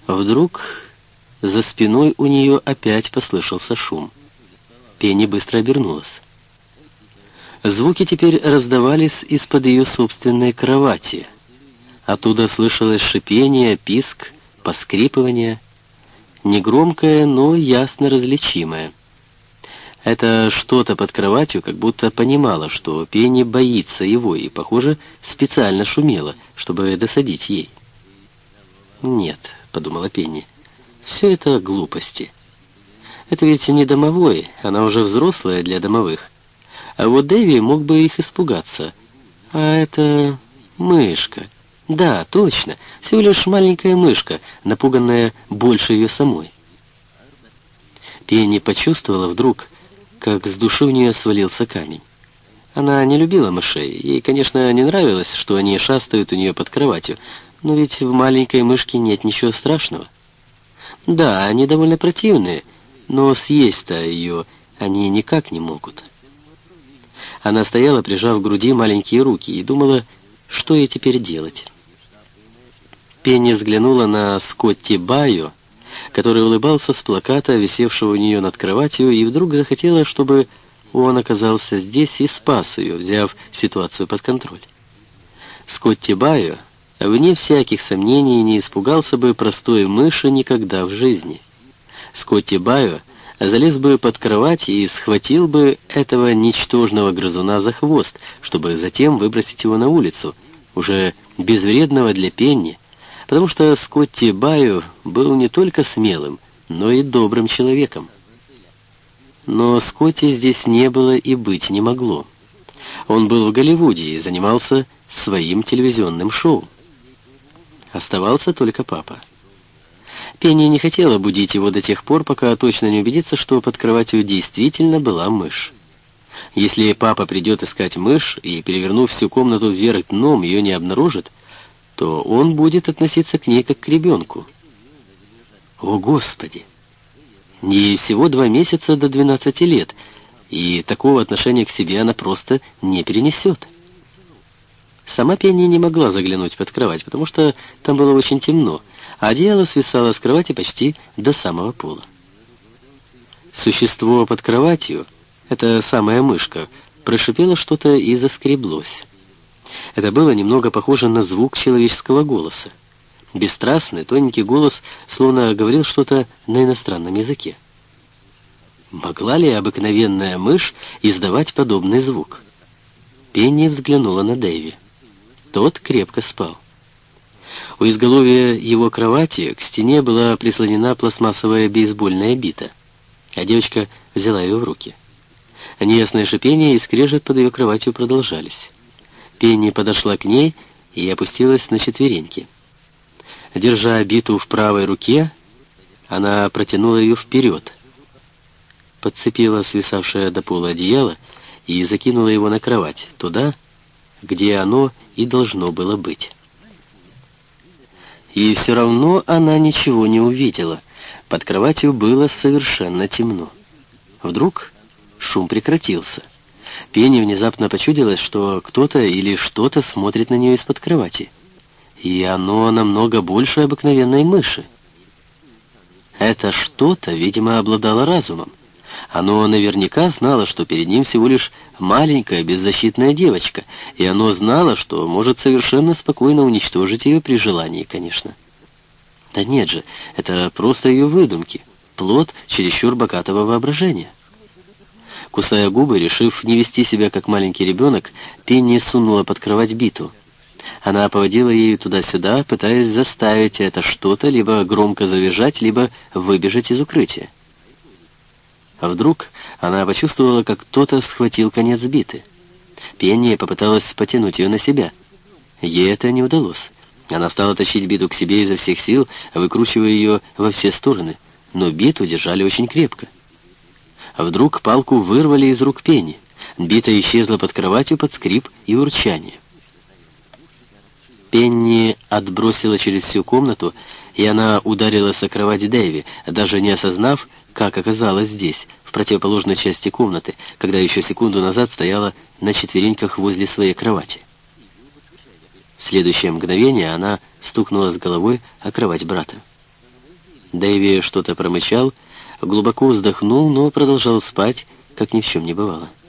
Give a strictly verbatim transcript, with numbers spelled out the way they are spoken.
Вдруг за спиной у нее опять послышался шум. Пенни быстро обернулась. Звуки теперь раздавались из-под ее собственной кровати. Оттуда слышалось шипение, писк, поскрипывание, негромкое, но ясно различимое. Это что-то под кроватью как будто понимало, что Пенни боится его, и, похоже, специально шумело, чтобы досадить ей. «Нет», — подумала Пенни, — «все это глупости. Это ведь не домовой, она уже взрослая для домовых. А вот Дэви мог бы их испугаться. А это мышка. Да, точно, всего лишь маленькая мышка, напуганная больше ее самой». Пенни почувствовала вдруг, как с души у нее свалился камень. Она не любила мышей. Ей, конечно, не нравилось, что они шастают у нее под кроватью, но ведь в маленькой мышке нет ничего страшного. Да, они довольно противные, но съесть-то ее они никак не могут. Она стояла, прижав к груди маленькие руки, и думала, что ей теперь делать. Пенни взглянула на Скотти Байо, который улыбался с плаката, висевшего у нее над кроватью, и вдруг захотела, чтобы он оказался здесь и спас ее, взяв ситуацию под контроль. Скотти Байо, вне всяких сомнений, не испугался бы простой мыши никогда в жизни. Скотти Байо залез бы под кровать и схватил бы этого ничтожного грызуна за хвост, чтобы затем выбросить его на улицу, уже безвредного для Пенни, потому что Скотти Байо был не только смелым, но и добрым человеком. Но Скотти здесь не было и быть не могло. Он был в Голливуде и занимался своим телевизионным шоу. Оставался только папа. Пенни не хотела будить его до тех пор, пока точно не убедится, что под кроватью действительно была мышь. Если папа придет искать мышь и, перевернув всю комнату вверх дном, ее не обнаружит, то он будет относиться к ней как к ребенку. О, Господи! Ей всего два месяца до двенадцати лет, и такого отношения к себе она просто не перенесет. Сама Пенни не могла заглянуть под кровать, потому что там было очень темно, а одеяло свисало с кровати почти до самого пола. Существо под кроватью, эта самая мышка, прошипело что-то и заскреблось. Это было немного похоже на звук человеческого голоса. Бесстрастный, тоненький голос словно говорил что-то на иностранном языке. Могла ли обыкновенная мышь издавать подобный звук? Пенни взглянула на Дэви. Тот крепко спал. У изголовья его кровати к стене была прислонена пластмассовая бейсбольная бита, а девочка взяла ее в руки. Неясное шипение и скрежет под ее кроватью продолжались. Пенни подошла к ней и опустилась на четвереньки. Держа биту в правой руке, она протянула ее вперед, подцепила свисавшее до пола одеяло и закинула его на кровать, туда, где оно и должно было быть. И все равно она ничего не увидела. Под кроватью было совершенно темно. Вдруг шум прекратился. Пенни внезапно почудилось, что кто-то или что-то смотрит на нее из-под кровати. И оно намного больше обыкновенной мыши. Это что-то, видимо, обладало разумом. Оно наверняка знало, что перед ним всего лишь маленькая беззащитная девочка, и оно знало, что может совершенно спокойно уничтожить ее при желании, конечно. Да нет же, это просто ее выдумки, плод чересчур богатого воображения. Кусая губы, решив не вести себя как маленький ребенок, Пенни сунула под кровать биту. Она поводила ею туда-сюда, пытаясь заставить это что-то либо громко завизжать, либо выбежать из укрытия. А вдруг она почувствовала, как кто-то схватил конец биты. Пенни попыталась потянуть ее на себя. Ей это не удалось. Она стала тащить биту к себе изо всех сил, выкручивая ее во все стороны, но биту держали очень крепко. А вдруг палку вырвали из рук Пенни. Бита исчезла под кроватью под скрип и урчание. Пенни отбросила через всю комнату, и она ударилась о кровать Дэви, даже не осознав, как оказалась здесь, в противоположной части комнаты, когда еще секунду назад стояла на четвереньках возле своей кровати. В следующее мгновение она стукнула с головой о кровать брата. Дэйви что-то промычал, глубоко вздохнул, но продолжал спать, как ни в чем не бывало.